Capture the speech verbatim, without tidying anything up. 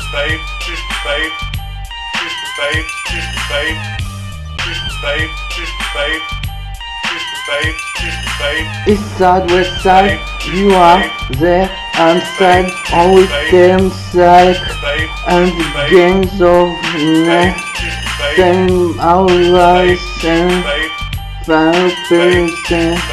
East side, west side, you are there and side, all came side, and gangs of night, same hours and five percent.